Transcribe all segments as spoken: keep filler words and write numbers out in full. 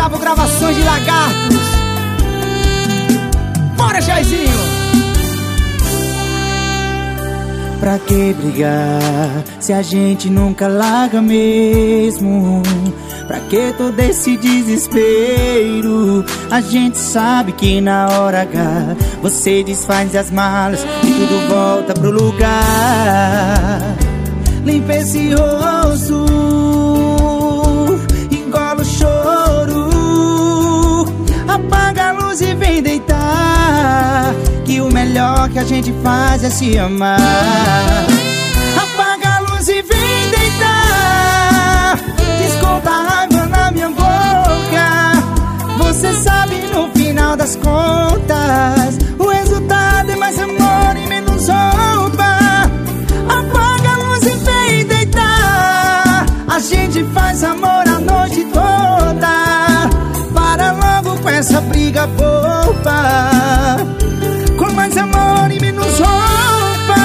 Gustavo Gravações de Lagartos. Bora, Jairzinho! Pra que brigar se a gente nunca larga mesmo? Pra que todo esse desespero? A gente sabe que na hora H você desfaz as malas e tudo volta pro lugar. Limpa esse rosto, engola o choro, apaga a luz e vem deitar, que o melhor que a gente faz é se amar. Apaga a luz e vem deitar, desconta a raiva na minha boca. Você sabe no final das contas o resultado é mais amor e menos roupa. Apaga a luz e vem deitar, a gente faz amor a noite toda. Para logo com essa briga boba, com mais amor e menos roupa.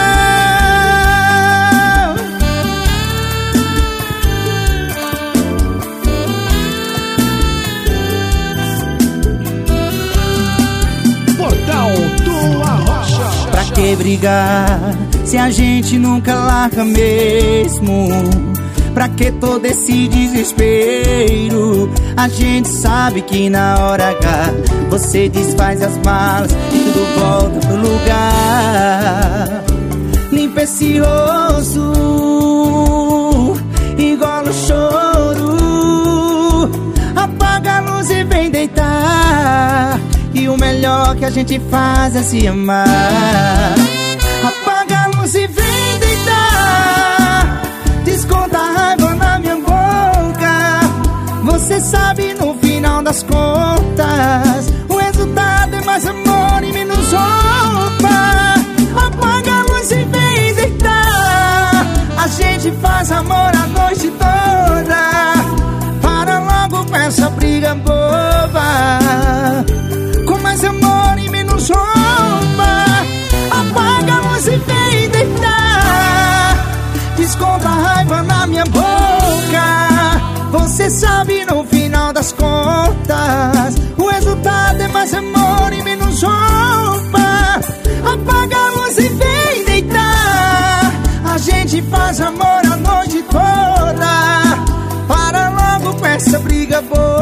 Portal do Arrocha. Pra que brigar se a gente nunca larga mesmo? Pra que todo esse desespero? A gente sabe que na hora H você desfaz as malas e tudo volta pro lugar. Limpa esse rosto, engola o choro, apaga a luz e vem deitar, e o melhor que a gente faz é se amar. Apaga a luz e vem deitar, desconta a raiva na minha boca. Você sabe no final das contas o resultado é mais amor e menos roupa. Apaga a luz e vem deitar, a gente faz amor a noite toda. Para logo com essa briga boba, com mais amor e menos roupa. Apaga a luz e vem deitar, desconta a raiva na minha boca. Você sabe no final das contas o resultado é mais amor e menos roupa. Apaga a luz e vem deitar, a gente faz amor a noite toda. Para logo com essa briga boa.